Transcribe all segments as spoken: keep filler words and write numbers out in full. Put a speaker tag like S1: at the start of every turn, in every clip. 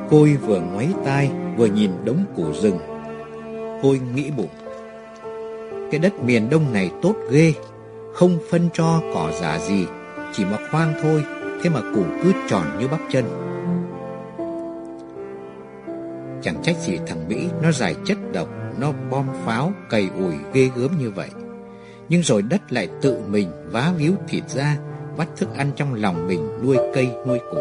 S1: Côi vừa ngoáy tai vừa nhìn đống củ rừng. Côi nghĩ bụng, cái đất miền Đông này tốt ghê, không phân cho cỏ già gì, chỉ mà khoan thôi, thế mà củ cứ tròn như bắp chân. Chẳng trách gì thằng Mỹ nó giải chất độc, nó bom pháo, cày ủi ghê gớm như vậy. Nhưng rồi đất lại tự mình vá víu thịt ra, vắt thức ăn trong lòng mình, nuôi cây nuôi củ.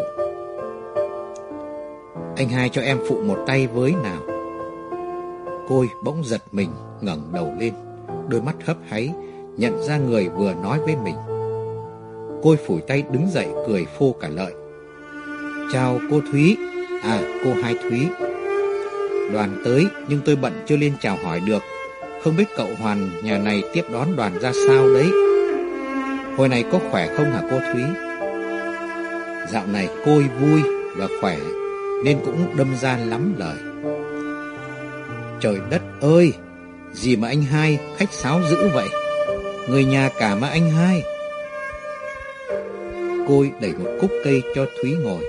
S1: Anh hai cho em phụ một tay với nào. Côi bỗng giật mình, ngẩng đầu lên, đôi mắt hấp háy, nhận ra người vừa nói với mình. Côi phủi tay đứng dậy cười phô cả lợi. Chào cô Thúy. À, cô hai Thúy. Đoàn tới nhưng tôi bận chưa lên chào hỏi được. Không biết cậu Hoàn nhà này tiếp đón đoàn ra sao đấy. Hồi này có khỏe không hả cô Thúy? Dạo này Côi vui và khỏe nên cũng đâm ra lắm lời. Trời đất ơi, gì mà anh hai khách sáo dữ vậy? Người nhà cả mà anh hai. Côi đẩy một cúc cây cho Thúy ngồi.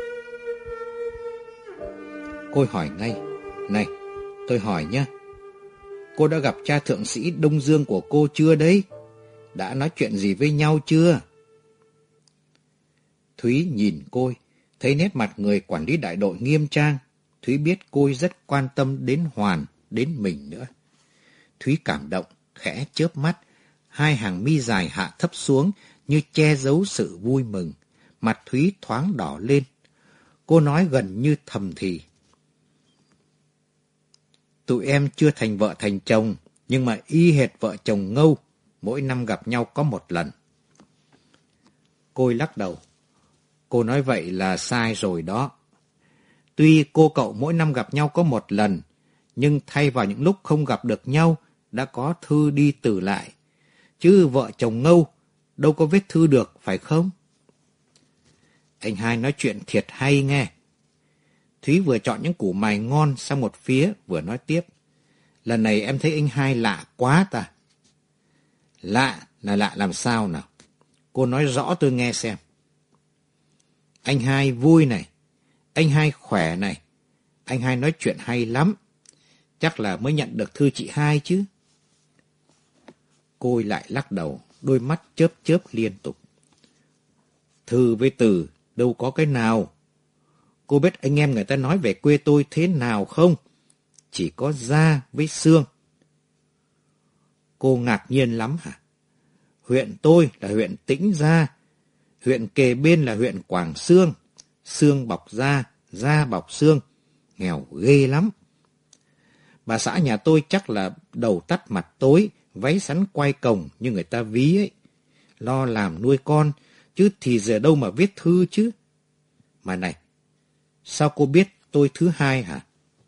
S1: Côi hỏi ngay. Này, tôi hỏi nhá, cô đã gặp cha thượng sĩ Đông Dương của cô chưa đấy? Đã nói chuyện gì với nhau chưa? Thúy nhìn Côi, thấy nét mặt người quản lý đại đội nghiêm trang. Thúy biết Côi rất quan tâm đến Hoàn, đến mình nữa. Thúy cảm động, khẽ chớp mắt, hai hàng mi dài hạ thấp xuống như che giấu sự vui mừng. Mặt Thúy thoáng đỏ lên. Cô nói gần như thầm thì. Tụi em chưa thành vợ thành chồng, nhưng mà y hệt vợ chồng Ngâu, mỗi năm gặp nhau có một lần. Côi lắc đầu. Cô nói vậy là sai rồi đó. Tuy cô cậu mỗi năm gặp nhau có một lần, nhưng thay vào những lúc không gặp được nhau, đã có thư đi từ lại. Chứ vợ chồng Ngâu đâu có viết thư được, phải không? Anh hai nói chuyện thiệt hay nghe. Thúy vừa chọn những củ mài ngon sang một phía, vừa nói tiếp. Lần này em thấy anh hai lạ quá ta. Lạ là lạ làm sao nào? Cô nói rõ tôi nghe xem. Anh hai vui này, anh hai khỏe này, anh hai nói chuyện hay lắm. Chắc là mới nhận được thư chị hai chứ. Côi lại lắc đầu, đôi mắt chớp chớp liên tục. Thư với từ đâu có cái nào. Cô biết anh em người ta nói về quê tôi thế nào không? Chỉ có da với xương. Cô ngạc nhiên lắm hả? Huyện tôi là huyện Tĩnh Gia, huyện kề bên là huyện Quảng Xương. Xương bọc da, da bọc xương. Nghèo ghê lắm. Bà xã nhà tôi chắc là đầu tắt mặt tối, váy sắn quai cồng như người ta ví ấy. Lo làm nuôi con, chứ thì giờ đâu mà viết thư chứ. Mà này, sao cô biết tôi thứ hai hả?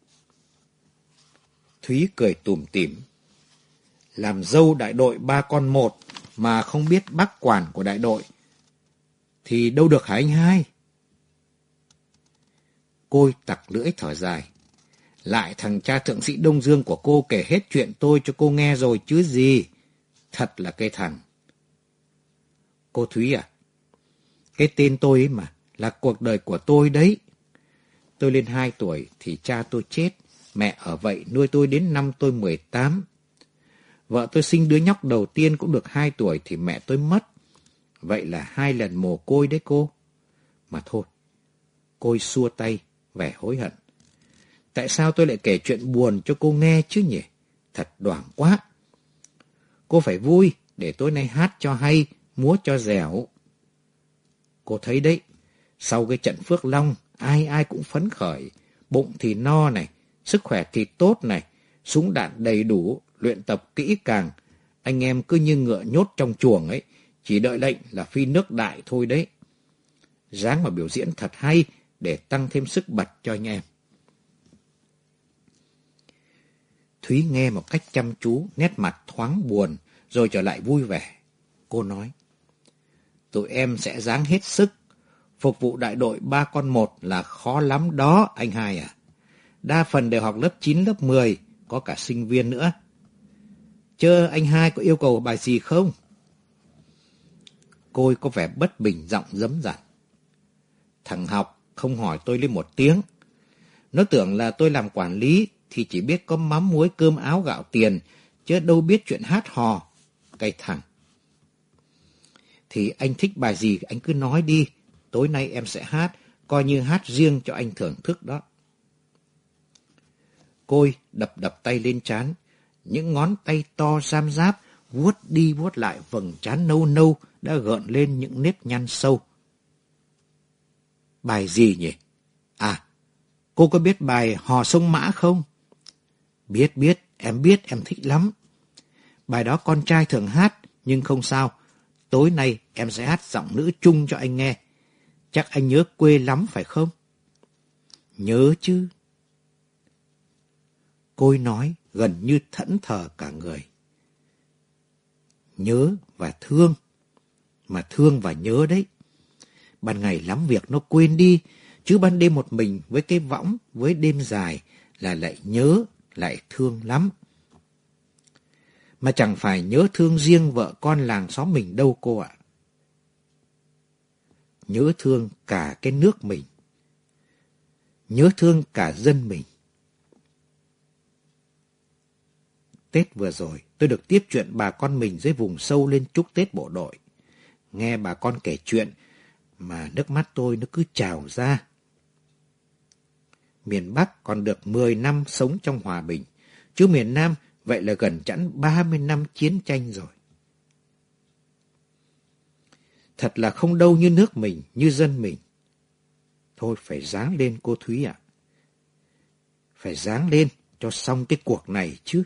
S1: Thúy cười tủm tỉm. Làm dâu đại đội ba con một mà không biết bác quản của đại đội thì đâu được hả anh hai? Côi tặc lưỡi thở dài. Lại thằng cha thượng sĩ Đông Dương của cô kể hết chuyện tôi cho cô nghe rồi chứ gì. Thật là cái thằng. Cô Thúy à, cái tên tôi ấy mà là cuộc đời của tôi đấy. Tôi lên hai tuổi thì cha tôi chết, mẹ ở vậy nuôi tôi đến năm tôi mười tám. Vợ tôi sinh đứa nhóc đầu tiên cũng được hai tuổi thì mẹ tôi mất. Vậy là hai lần mồ côi đấy cô. Mà thôi, Côi xua tay, vẻ hối hận. Tại sao tôi lại kể chuyện buồn cho cô nghe chứ nhỉ? Thật đoảng quá. Cô phải vui để tối nay hát cho hay, múa cho dẻo. Cô thấy đấy, sau cái trận Phước Long, ai ai cũng phấn khởi. Bụng thì no này, sức khỏe thì tốt này, súng đạn đầy đủ, luyện tập kỹ càng. Anh em cứ như ngựa nhốt trong chuồng ấy, chỉ đợi lệnh là phi nước đại thôi đấy. Ráng mà biểu diễn thật hay để tăng thêm sức bật cho anh em. Thúy nghe một cách chăm chú, nét mặt thoáng buồn, rồi trở lại vui vẻ. Cô nói, tụi em sẽ ráng hết sức. Phục vụ đại đội ba con một là khó lắm đó, anh hai à. Đa phần đều học lớp chín, lớp mười, có cả sinh viên nữa. Chớ anh hai có yêu cầu bài gì không? Côi có vẻ bất bình, giọng dấm dặt. Thằng học không hỏi tôi lên một tiếng. Nó tưởng là tôi làm quản lý thì chỉ biết có mắm muối cơm áo gạo tiền, chứ đâu biết chuyện hát hò. Cái thằng. Thì anh thích bài gì anh cứ nói đi, tối nay em sẽ hát, coi như hát riêng cho anh thưởng thức đó. Côi đập đập tay lên trán, những ngón tay to rám ráp vuốt đi vuốt lại vầng trán nâu nâu đã gợn lên những nếp nhăn sâu. Bài gì nhỉ? À, cô có biết bài Hò Sông Mã không? Biết biết, em biết, em thích lắm. Bài đó con trai thường hát, nhưng không sao. Tối nay em sẽ hát giọng nữ chung cho anh nghe. Chắc anh nhớ quê lắm phải không? Nhớ chứ. Côi nói gần như thẫn thờ cả người. Nhớ và thương. Mà thương và nhớ đấy. Ban ngày lắm việc nó quên đi, chứ ban đêm một mình với cái võng, với đêm dài là lại nhớ, lại thương lắm. Mà chẳng phải nhớ thương riêng vợ con làng xóm mình đâu cô ạ. Nhớ thương cả cái nước mình. Nhớ thương cả dân mình. Tết vừa rồi, tôi được tiếp chuyện bà con mình dưới vùng sâu lên chúc Tết bộ đội. Nghe bà con kể chuyện, mà nước mắt tôi nó cứ trào ra. Miền Bắc còn được mười năm sống trong hòa bình, chứ miền Nam vậy là gần chẵn ba mươi năm chiến tranh rồi. Thật là không đâu như nước mình, như dân mình. Thôi phải ráng lên cô Thúy ạ. Phải ráng lên cho xong cái cuộc này chứ.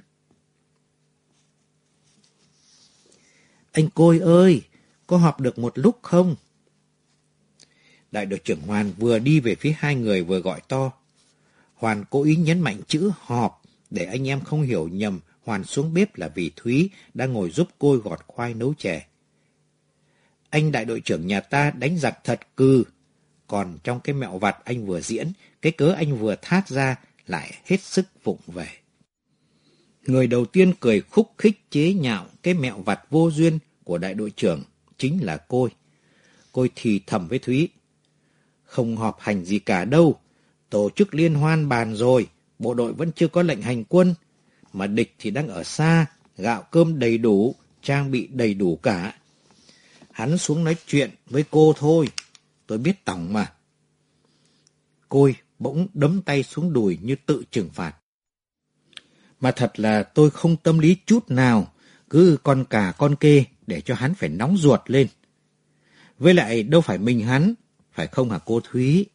S1: Anh Côi ơi, có họp được một lúc không? Đại đội trưởng Hoàn vừa đi về phía hai người vừa gọi to. Hoàn cố ý nhấn mạnh chữ họp để anh em không hiểu nhầm Hoàn xuống bếp là vì Thúy đang ngồi giúp Côi gọt khoai nấu chè. Anh đại đội trưởng nhà ta đánh giặc thật cừ, còn trong cái mẹo vặt anh vừa diễn, cái cớ anh vừa thát ra lại hết sức vụng về. Người đầu tiên cười khúc khích chế nhạo cái mẹo vặt vô duyên của đại đội trưởng chính là Côi. Côi thì thầm với Thúy. Không họp hành gì cả đâu, tổ chức liên hoan bàn rồi, bộ đội vẫn chưa có lệnh hành quân, mà địch thì đang ở xa, gạo cơm đầy đủ, trang bị đầy đủ cả. Hắn xuống nói chuyện với cô thôi, tôi biết tỏng mà. Côi bỗng đấm tay xuống đùi như tự trừng phạt. Mà thật là tôi không tâm lý chút nào, cứ con cà con kê để cho hắn phải nóng ruột lên. Với lại đâu phải mình hắn, phải không hả cô Thúy?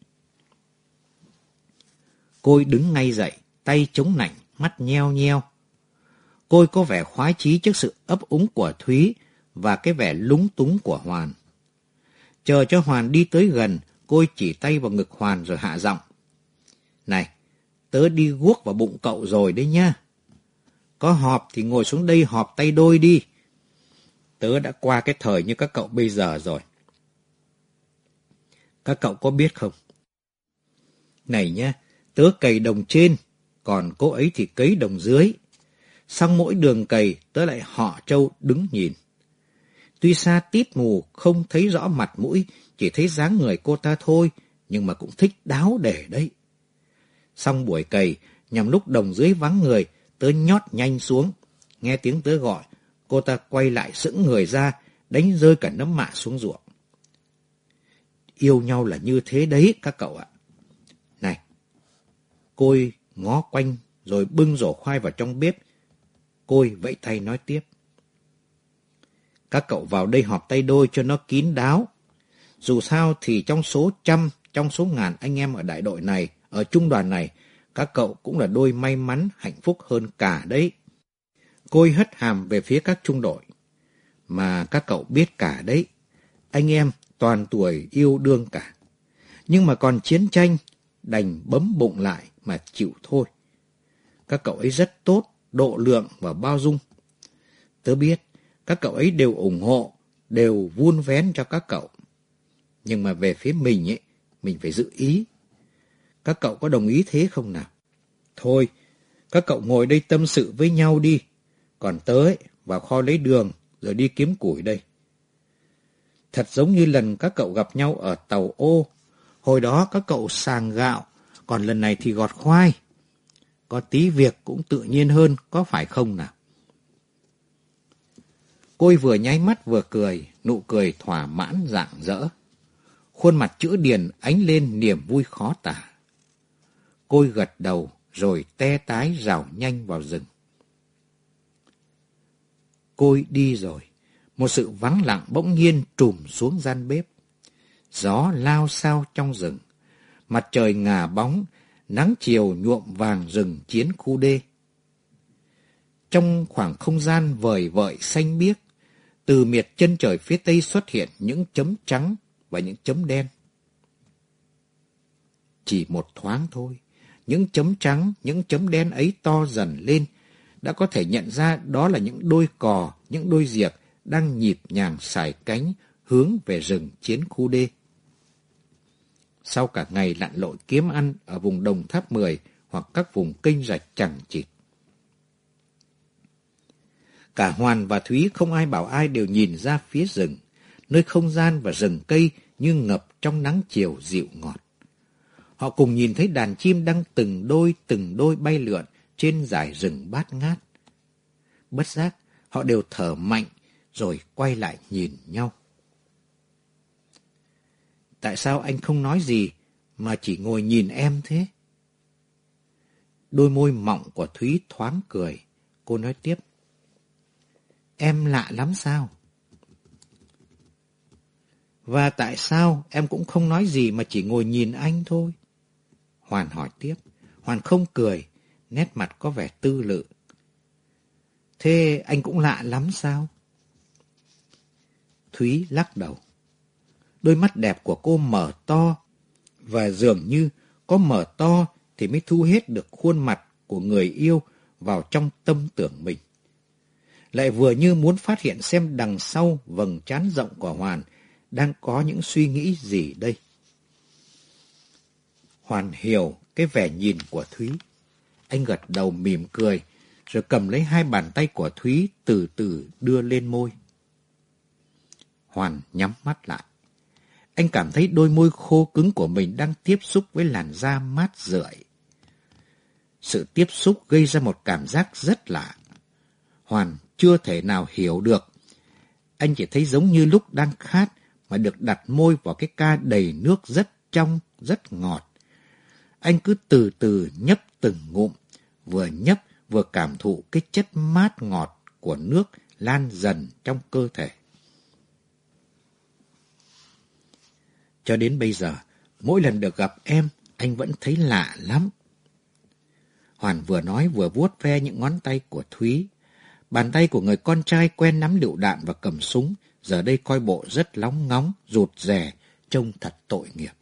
S1: Côi đứng ngay dậy, tay chống nạnh, mắt nheo nheo. Côi có vẻ khoái chí trước sự ấp úng của Thúy và cái vẻ lúng túng của Hoàn. Chờ cho Hoàn đi tới gần, Côi chỉ tay vào ngực Hoàn rồi hạ giọng. Này, tớ đi guốc vào bụng cậu rồi đấy nhá. Có họp thì ngồi xuống đây họp tay đôi đi. Tớ đã qua cái thời như các cậu bây giờ rồi. Các cậu có biết không? Này nhá, tớ cày đồng trên, còn cô ấy thì cấy đồng dưới. Xong mỗi đường cày, tớ lại họ trâu đứng nhìn. Tuy xa tít mù, không thấy rõ mặt mũi, chỉ thấy dáng người cô ta thôi, nhưng mà cũng thích đáo để đấy. Xong buổi cày, nhằm lúc đồng dưới vắng người, tớ nhót nhanh xuống. Nghe tiếng tớ gọi, cô ta quay lại sững người ra, đánh rơi cả nấm mạ xuống ruộng. Yêu nhau là như thế đấy các cậu ạ. Này, Côi ngó quanh rồi bưng rổ khoai vào trong bếp. Côi vẫy tay nói tiếp. Các cậu vào đây họp tay đôi cho nó kín đáo. Dù sao thì trong số trăm, trong số ngàn anh em ở đại đội này, ở trung đoàn này, các cậu cũng là đôi may mắn, hạnh phúc hơn cả đấy. Côi hất hàm về phía các trung đội. Mà các cậu biết cả đấy, anh em toàn tuổi yêu đương cả. Nhưng mà còn chiến tranh, đành bấm bụng lại mà chịu thôi. Các cậu ấy rất tốt, độ lượng và bao dung. Tớ biết, các cậu ấy đều ủng hộ, đều vun vén cho các cậu. Nhưng mà về phía mình ấy, mình phải giữ ý. Các cậu có đồng ý thế không nào? Thôi, các cậu ngồi đây tâm sự với nhau đi. Còn tớ ấy, vào kho lấy đường, rồi đi kiếm củi đây. Thật giống như lần các cậu gặp nhau ở tàu ô. Hồi đó các cậu sàng gạo, Còn lần này thì gọt khoai. Có tí việc cũng tự nhiên hơn, có phải không nào? Cô vừa nháy mắt vừa cười, nụ cười thỏa mãn rạng rỡ. Khuôn mặt chữ điền ánh lên niềm vui khó tả. Cô gật đầu rồi te tái rảo nhanh vào rừng. Cô đi rồi, một sự vắng lặng bỗng nhiên trùm xuống gian bếp. Gió lao xao trong rừng, mặt trời ngả bóng, nắng chiều nhuộm vàng rừng chiến khu đê. Trong khoảng không gian vời vợi xanh biếc, từ miệt chân trời phía tây xuất hiện những chấm trắng và những chấm đen. Chỉ một thoáng thôi, những chấm trắng, những chấm đen ấy to dần lên, đã có thể nhận ra đó là những đôi cò, những đôi diệc đang nhịp nhàng sải cánh hướng về rừng chiến khu đê. Sau cả ngày lặn lội kiếm ăn ở vùng đồng tháp mười hoặc các vùng kênh rạch chằng chịt. Cả Hoàn và Thúy không ai bảo ai đều nhìn ra phía rừng, nơi không gian và rừng cây như ngập trong nắng chiều dịu ngọt. Họ cùng nhìn thấy đàn chim đang từng đôi từng đôi bay lượn trên dải rừng bát ngát. Bất giác, họ đều thở mạnh rồi quay lại nhìn nhau. Tại sao anh không nói gì mà chỉ ngồi nhìn em thế? Đôi môi mọng của Thúy thoáng cười. Cô nói tiếp. Em lạ lắm sao? Và tại sao em cũng không nói gì mà chỉ ngồi nhìn anh thôi? Hoàn hỏi tiếp. Hoàn không cười, nét mặt có vẻ tư lự. Thế anh cũng lạ lắm sao? Thúy lắc đầu. Đôi mắt đẹp của cô mở to, và dường như có mở to thì mới thu hết được khuôn mặt của người yêu vào trong tâm tưởng mình. Lại vừa như muốn phát hiện xem đằng sau vầng trán rộng của Hoàn đang có những suy nghĩ gì đây. Hoàn hiểu cái vẻ nhìn của Thúy. Anh gật đầu mỉm cười, rồi cầm lấy hai bàn tay của Thúy từ từ đưa lên môi. Hoàn nhắm mắt lại. Anh cảm thấy đôi môi khô cứng của mình đang tiếp xúc với làn da mát rượi. Sự tiếp xúc gây ra một cảm giác rất lạ. Hoàn chưa thể nào hiểu được. Anh chỉ thấy giống như lúc đang khát mà được đặt môi vào cái ca đầy nước rất trong, rất ngọt. Anh cứ từ từ nhấp từng ngụm, vừa nhấp vừa cảm thụ cái chất mát ngọt của nước lan dần trong cơ thể. Cho đến bây giờ, mỗi lần được gặp em, anh vẫn thấy lạ lắm. Hoàn vừa nói vừa vuốt ve những ngón tay của Thúy. Bàn tay của người con trai quen nắm lựu đạn và cầm súng, giờ đây coi bộ rất lóng ngóng, rụt rè, trông thật tội nghiệp.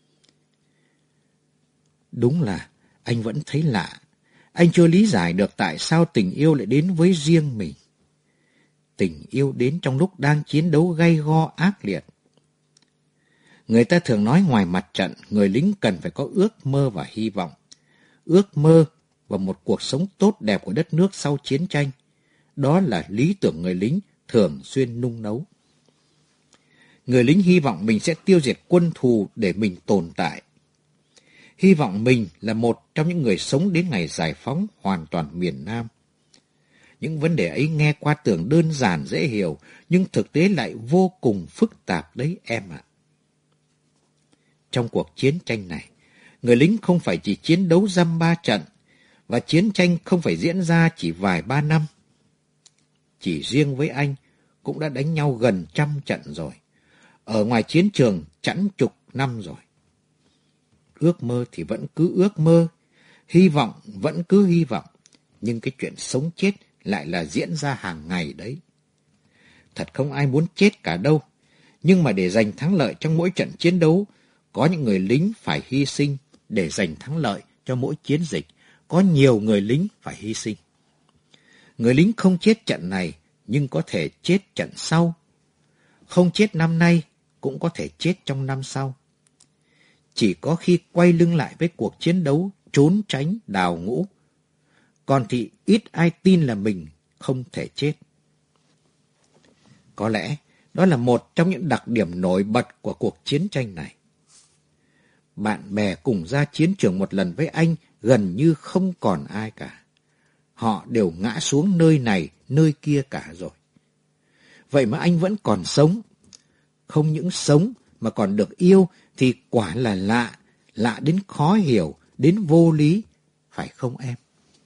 S1: Đúng là anh vẫn thấy lạ. Anh chưa lý giải được tại sao tình yêu lại đến với riêng mình. Tình yêu đến trong lúc đang chiến đấu gay go ác liệt. Người ta thường nói ngoài mặt trận, người lính cần phải có ước mơ và hy vọng. Ước mơ và một cuộc sống tốt đẹp của đất nước sau chiến tranh. Đó là lý tưởng người lính thường xuyên nung nấu. Người lính hy vọng mình sẽ tiêu diệt quân thù để mình tồn tại. Hy vọng mình là một trong những người sống đến ngày giải phóng hoàn toàn miền Nam. Những vấn đề ấy nghe qua tưởng đơn giản dễ hiểu, nhưng thực tế lại vô cùng phức tạp đấy em ạ. Trong cuộc chiến tranh này, người lính không phải chỉ chiến đấu dăm ba trận, và chiến tranh không phải diễn ra chỉ vài ba năm. Chỉ riêng với anh cũng đã đánh nhau gần trăm trận rồi. Ở ngoài chiến trường chẵn chục năm rồi. Ước mơ thì vẫn cứ ước mơ, hy vọng vẫn cứ hy vọng, nhưng cái chuyện sống chết lại là diễn ra hàng ngày đấy. Thật không ai muốn chết cả đâu, nhưng mà để giành thắng lợi trong mỗi trận chiến đấu, có những người lính phải hy sinh. Để giành thắng lợi cho mỗi chiến dịch, có nhiều người lính phải hy sinh. Người lính không chết trận này, nhưng có thể chết trận sau. Không chết năm nay, cũng có thể chết trong năm sau. Chỉ có khi quay lưng lại với cuộc chiến đấu, trốn tránh, đào ngũ. Còn thì ít ai tin là mình không thể chết. Có lẽ đó là một trong những đặc điểm nổi bật của cuộc chiến tranh này. Bạn bè cùng ra chiến trường một lần với anh gần như không còn ai cả. Họ đều ngã xuống nơi này, nơi kia cả rồi. Vậy mà anh vẫn còn sống. Không những sống mà còn được yêu thì quả là lạ, lạ đến khó hiểu, đến vô lý, phải không em?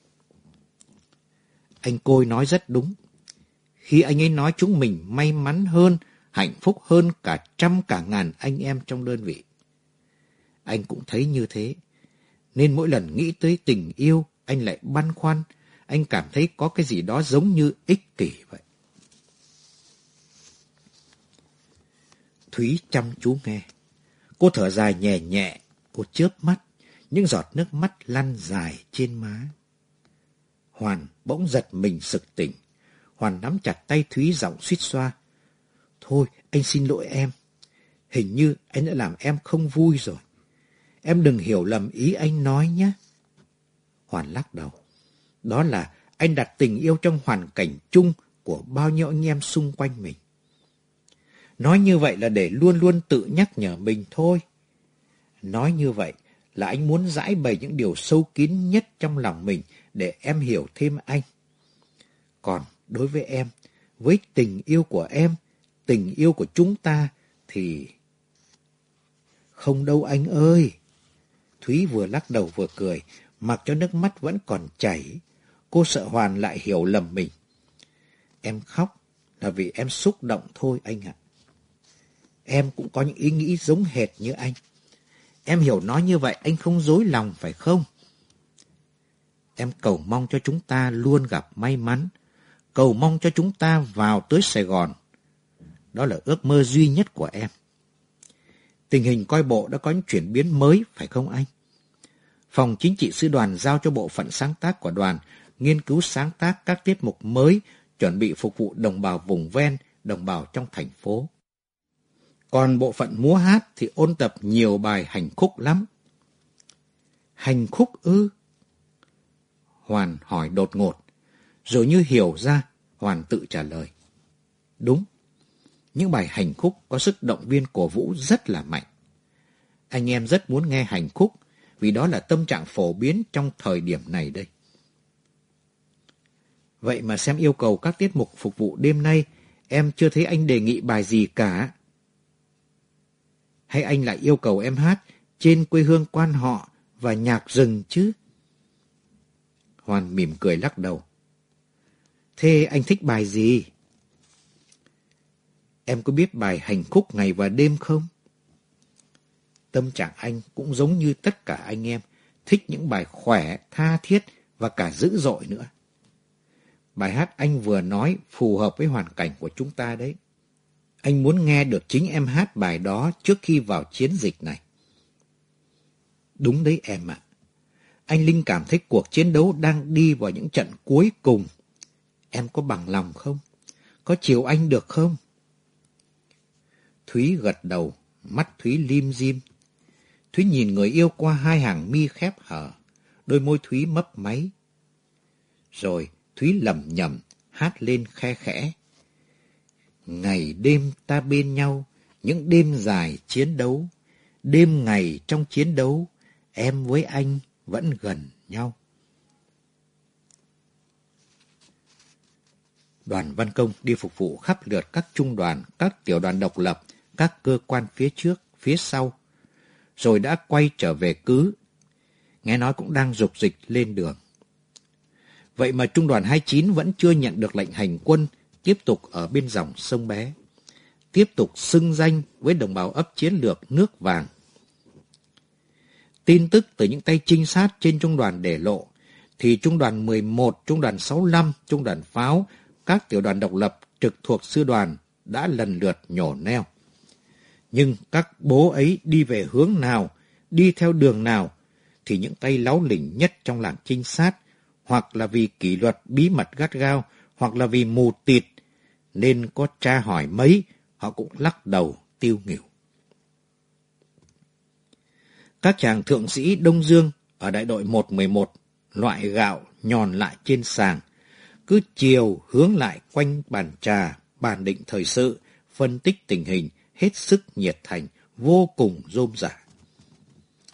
S1: Anh Côi nói rất đúng. Khi anh ấy nói chúng mình may mắn hơn, hạnh phúc hơn cả trăm cả ngàn anh em trong đơn vị. Anh cũng thấy như thế. Nên mỗi lần nghĩ tới tình yêu, anh lại băn khoăn. Anh cảm thấy có cái gì đó giống như ích kỷ vậy. Thúy chăm chú nghe. Cô thở dài nhẹ nhẹ, cô chớp mắt, những giọt nước mắt lăn dài trên má. Hoàn bỗng giật mình sực tỉnh. Hoàn nắm chặt tay Thúy giọng suýt xoa. Thôi, anh xin lỗi em. Hình như anh đã làm em không vui rồi. Em đừng hiểu lầm ý anh nói nhé. Hoàn lắc đầu. Đó là anh đặt tình yêu trong hoàn cảnh chung của bao nhiêu anh em xung quanh mình. Nói như vậy là để luôn luôn tự nhắc nhở mình thôi. Nói như vậy là anh muốn giải bày những điều sâu kín nhất trong lòng mình để em hiểu thêm anh. Còn đối với em, với tình yêu của em, tình yêu của chúng ta thì... Không đâu anh ơi. Thúy vừa lắc đầu vừa cười, mặc cho nước mắt vẫn còn chảy. Cô sợ Hoàn lại hiểu lầm mình. Em khóc là vì em xúc động thôi anh ạ. Em cũng có những ý nghĩ giống hệt như anh. Em hiểu nói như vậy anh không dối lòng phải không? Em cầu mong cho chúng ta luôn gặp may mắn. Cầu mong cho chúng ta vào tới Sài Gòn. Đó là ước mơ duy nhất của em. Tình hình coi bộ đã có những chuyển biến mới, phải không anh? Phòng chính trị sư đoàn giao cho bộ phận sáng tác của đoàn nghiên cứu sáng tác các tiết mục mới, chuẩn bị phục vụ đồng bào vùng ven, đồng bào trong thành phố. Còn bộ phận múa hát thì ôn tập nhiều bài hành khúc lắm. Hành khúc ư? Hoàn hỏi đột ngột. Rồi như hiểu ra, Hoàn tự trả lời. Đúng. Những bài hành khúc có sức động viên cổ vũ rất là mạnh. Anh em rất muốn nghe hành khúc, vì đó là tâm trạng phổ biến trong thời điểm này đây. Vậy mà xem yêu cầu các tiết mục phục vụ đêm nay, em chưa thấy anh đề nghị bài gì cả. Hay anh lại yêu cầu em hát Trên quê hương quan họ và Nhạc rừng chứ? Hoàn mỉm cười lắc đầu. Thế anh thích bài gì? Em có biết bài Hành khúc ngày và đêm không? Tâm trạng anh cũng giống như tất cả anh em, thích những bài khỏe, tha thiết và cả dữ dội nữa. Bài hát anh vừa nói phù hợp với hoàn cảnh của chúng ta đấy. Anh muốn nghe được chính em hát bài đó trước khi vào chiến dịch này. Đúng đấy em ạ. Anh linh cảm thấy cuộc chiến đấu đang đi vào những trận cuối cùng. Em có bằng lòng không? Có chiều anh được không? Thúy gật đầu, mắt Thúy lim dim. Thúy nhìn người yêu qua hai hàng mi khép hở, đôi môi Thúy mấp máy. Rồi Thúy lẩm nhẩm hát lên khe khẽ. Ngày đêm ta bên nhau, những đêm dài chiến đấu, đêm ngày trong chiến đấu, em với anh vẫn gần nhau. Đoàn Văn Công đi phục vụ khắp lượt các trung đoàn, các tiểu đoàn độc lập, các cơ quan phía trước, phía sau, rồi đã quay trở về cứ. Nghe nói cũng đang dục dịch lên đường. Vậy mà trung đoàn hai mươi chín vẫn chưa nhận được lệnh hành quân, tiếp tục ở bên dòng sông Bé, tiếp tục xưng danh với đồng bào ấp chiến lược nước vàng. Tin tức từ những tay trinh sát trên trung đoàn để lộ, thì trung đoàn mười một, trung đoàn sáu mươi lăm, trung đoàn pháo, các tiểu đoàn độc lập trực thuộc sư đoàn đã lần lượt nhổ neo. Nhưng các bố ấy đi về hướng nào, đi theo đường nào, thì những tay láu lỉnh nhất trong làng trinh sát, hoặc là vì kỷ luật bí mật gắt gao, hoặc là vì mù tịt, nên có tra hỏi mấy, họ cũng lắc đầu tiêu nghỉu. Các chàng thượng sĩ Đông Dương ở đại đội một mười một loại gạo nhòn lại trên sàng, cứ chiều hướng lại quanh bàn trà, bàn định thời sự, phân tích tình hình, hết sức nhiệt thành, vô cùng rôm rả.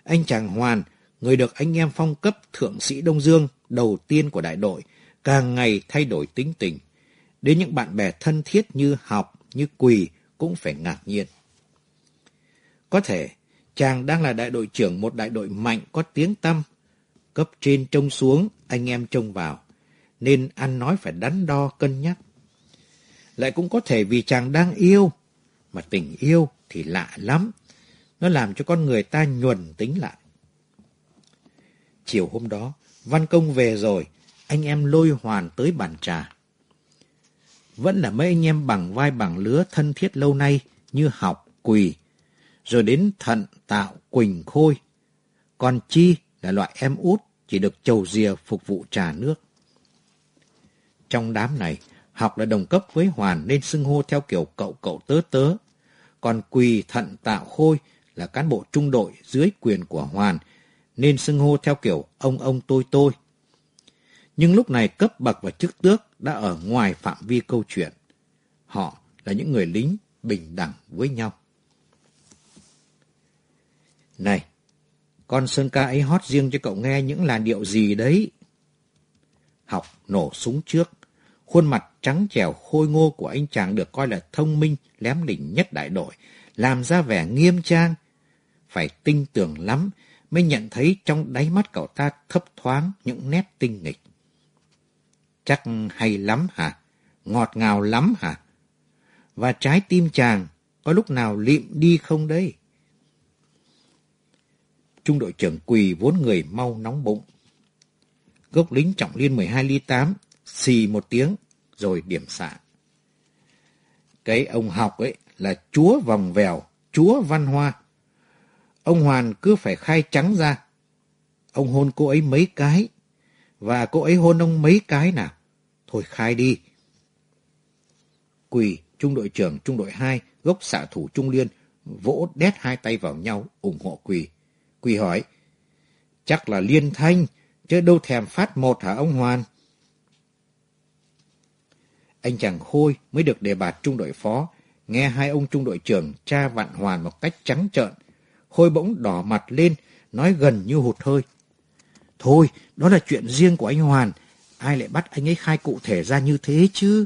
S1: Anh chàng Hoàn, người được anh em phong cấp thượng sĩ Đông Dương đầu tiên của đại đội, càng ngày thay đổi tính tình. Đến những bạn bè thân thiết như Học, như Quỳ cũng phải ngạc nhiên. Có thể, chàng đang là đại đội trưởng một đại đội mạnh có tiếng tăm. Cấp trên trông xuống, anh em trông vào, nên ăn nói phải đắn đo cân nhắc. Lại cũng có thể vì chàng đang yêu, mà tình yêu thì lạ lắm. Nó làm cho con người ta nhuần tính lại. Chiều hôm đó, Văn Công về rồi, anh em lôi Hoàn tới bàn trà. Vẫn là mấy anh em bằng vai bằng lứa thân thiết lâu nay như Học, Quỳ, rồi đến Thận, Tạo, Quỳnh, Khôi. Còn Chi là loại em út chỉ được chầu rìa phục vụ trà nước. Trong đám này, Học là đồng cấp với Hoàn nên xưng hô theo kiểu cậu cậu tớ tớ. Còn Quỳ, Thận, Tạo, Khôi là cán bộ trung đội dưới quyền của Hoàn nên xưng hô theo kiểu ông ông tôi tôi. Nhưng lúc này cấp bậc và chức tước đã ở ngoài phạm vi câu chuyện. Họ là những người lính bình đẳng với nhau. Này, con sơn ca ấy hót riêng cho cậu nghe những làn điệu gì đấy? Học nổ súng trước. Khuôn mặt trắng trẻo khôi ngô của anh chàng được coi là thông minh, lém lỉnh nhất đại đội, làm ra vẻ nghiêm trang. Phải tinh tường lắm mới nhận thấy trong đáy mắt cậu ta thấp thoáng những nét tinh nghịch. Chắc hay lắm hả? Ngọt ngào lắm hả? Và trái tim chàng có lúc nào lịm đi không đấy? Trung đội trưởng Quỳ vốn người mau nóng bụng. Gốc lính trọng liên mười hai ly tám, xì một tiếng, rồi điểm xạ. Cái ông Học ấy là chúa vòng vèo, chúa văn hoa. Ông Hoàn cứ phải khai trắng ra. Ông hôn cô ấy mấy cái, và cô ấy hôn ông mấy cái nào. Thôi khai đi. Quỳ, trung đội trưởng trung đội hai, gốc xạ thủ Trung Liên, vỗ đét hai tay vào nhau, ủng hộ Quỳ. Quỳ hỏi, chắc là liên thanh, chứ đâu thèm phát một hả ông Hoàn? Anh chàng Khôi mới được đề bạt trung đội phó, nghe hai ông trung đội trưởng tra vặn Hoàn một cách trắng trợn. Khôi bỗng đỏ mặt lên, nói gần như hụt hơi. Thôi, đó là chuyện riêng của anh Hoàn, ai lại bắt anh ấy khai cụ thể ra như thế chứ?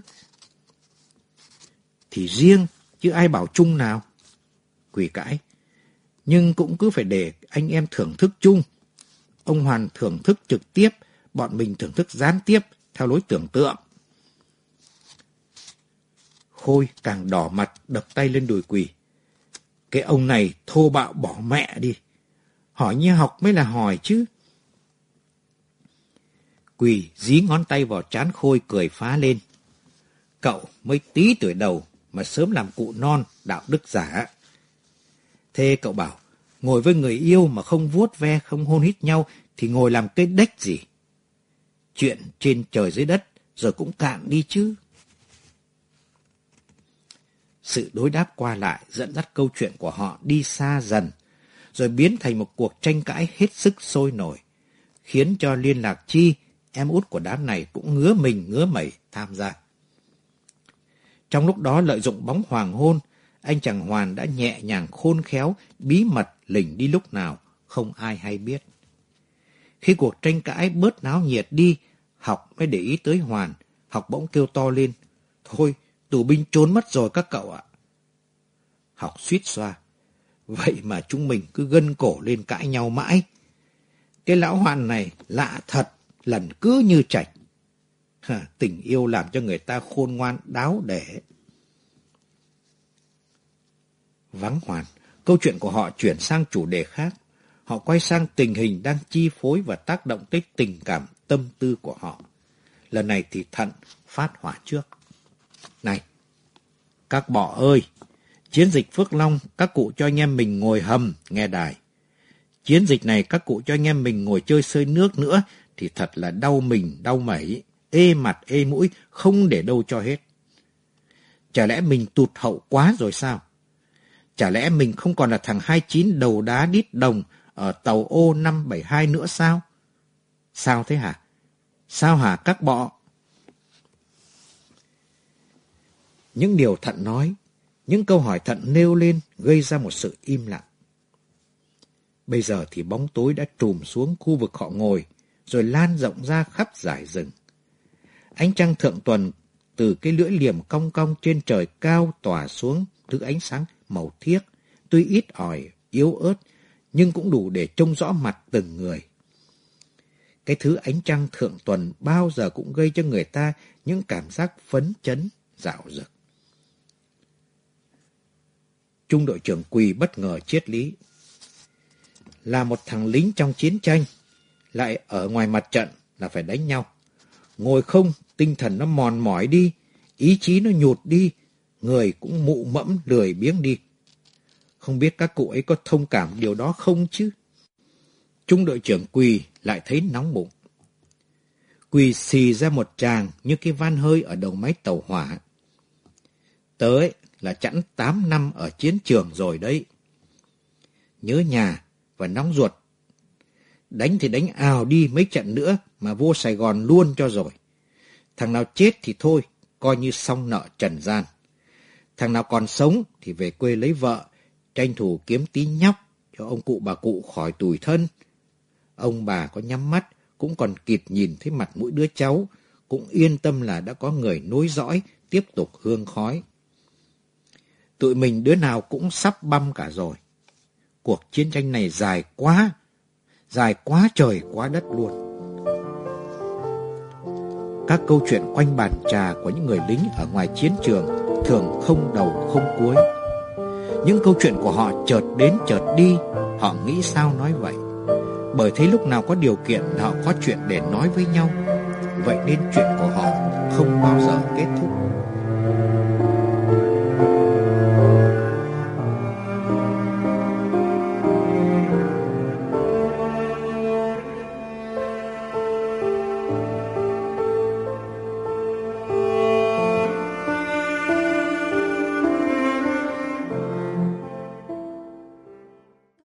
S1: Thì riêng, chứ ai bảo chung nào? Quỳ cãi. Nhưng cũng cứ phải để anh em thưởng thức chung. Ông Hoàn thưởng thức trực tiếp, bọn mình thưởng thức gián tiếp, theo lối tưởng tượng. Khôi càng đỏ mặt, đập tay lên đùi Quỳ. Cái ông này thô bạo bỏ mẹ đi. Hỏi như Học mới là hỏi chứ. Quỳ dí ngón tay vào trán Khôi cười phá lên. Cậu mới tí tuổi đầu mà sớm làm cụ non, đạo đức giả. Thế cậu bảo, ngồi với người yêu mà không vuốt ve, không hôn hít nhau thì ngồi làm cái đếch gì? Chuyện trên trời dưới đất rồi cũng cạn đi chứ. Sự đối đáp qua lại dẫn dắt câu chuyện của họ đi xa dần, rồi biến thành một cuộc tranh cãi hết sức sôi nổi, khiến cho Liên Lạc Chi, em út của đám này cũng ngứa mình ngứa mẩy tham gia. Trong lúc đó lợi dụng bóng hoàng hôn, anh chàng Hoàn đã nhẹ nhàng khôn khéo, bí mật lỉnh đi lúc nào, không ai hay biết. Khi cuộc tranh cãi bớt náo nhiệt đi, Học mới để ý tới Hoàn. Học bỗng kêu to lên, thôi, tù binh trốn mất rồi các cậu ạ. Học suýt xoa, vậy mà chúng mình cứ gân cổ lên cãi nhau mãi. Cái lão Hoàn này lạ thật, lần cứ như chạch. Ha, tình yêu làm cho người ta khôn ngoan đáo để. Vắng Hoàn, câu chuyện của họ chuyển sang chủ đề khác. Họ quay sang tình hình đang chi phối và tác động tới tình cảm, tâm tư của họ. Lần này thì Thận phát hỏa trước. Này, các bọ ơi, chiến dịch Phước Long các cụ cho anh em mình ngồi hầm nghe đài. Chiến dịch này các cụ cho anh em mình ngồi chơi sơi nước nữa thì thật là đau mình, đau mẩy, ê mặt, ê mũi, không để đâu cho hết. Chả lẽ mình tụt hậu quá rồi sao? Chả lẽ mình không còn là thằng hai mươi chín đầu đá đít đồng ở tàu ô năm bảy hai nữa sao? Sao thế hả? Sao hả các bọ? Những điều Thận nói, những câu hỏi Thận nêu lên gây ra một sự im lặng. Bây giờ thì bóng tối đã trùm xuống khu vực họ ngồi, rồi lan rộng ra khắp dải rừng. Ánh trăng thượng tuần từ cái lưỡi liềm cong cong trên trời cao tỏa xuống thứ ánh sáng màu thiếc, tuy ít ỏi, yếu ớt, nhưng cũng đủ để trông rõ mặt từng người. Cái thứ ánh trăng thượng tuần bao giờ cũng gây cho người ta những cảm giác phấn chấn, dạo dực. Trung đội trưởng Quỳ bất ngờ triết lý. Là một thằng lính trong chiến tranh, lại ở ngoài mặt trận là phải đánh nhau. Ngồi không, tinh thần nó mòn mỏi đi, ý chí nó nhụt đi, người cũng mụ mẫm lười biếng đi. Không biết các cụ ấy có thông cảm điều đó không chứ? Trung đội trưởng Quỳ lại thấy nóng bụng. Quỳ xì ra một tràng như cái van hơi ở đầu máy tàu hỏa. Tớ ấy là chẵn tám năm ở chiến trường rồi đấy. Nhớ nhà và nóng ruột. Đánh thì đánh ào đi mấy trận nữa mà vô Sài Gòn luôn cho rồi. Thằng nào chết thì thôi, coi như xong nợ trần gian. Thằng nào còn sống thì về quê lấy vợ, tranh thủ kiếm tí nhóc cho ông cụ bà cụ khỏi tủi thân. Ông bà có nhắm mắt cũng còn kịp nhìn thấy mặt mũi đứa cháu, cũng yên tâm là đã có người nối dõi tiếp tục hương khói. Tụi mình đứa nào cũng sắp băm cả rồi. Cuộc chiến tranh này dài quá, dài quá trời quá đất luôn. Các câu chuyện quanh bàn trà của những người lính ở ngoài chiến trường thường không đầu không cuối. Những câu chuyện của họ chợt đến chợt đi, họ nghĩ sao nói vậy. Bởi thấy lúc nào có điều kiện là họ có chuyện để nói với nhau. Vậy nên chuyện của họ không bao giờ kết thúc.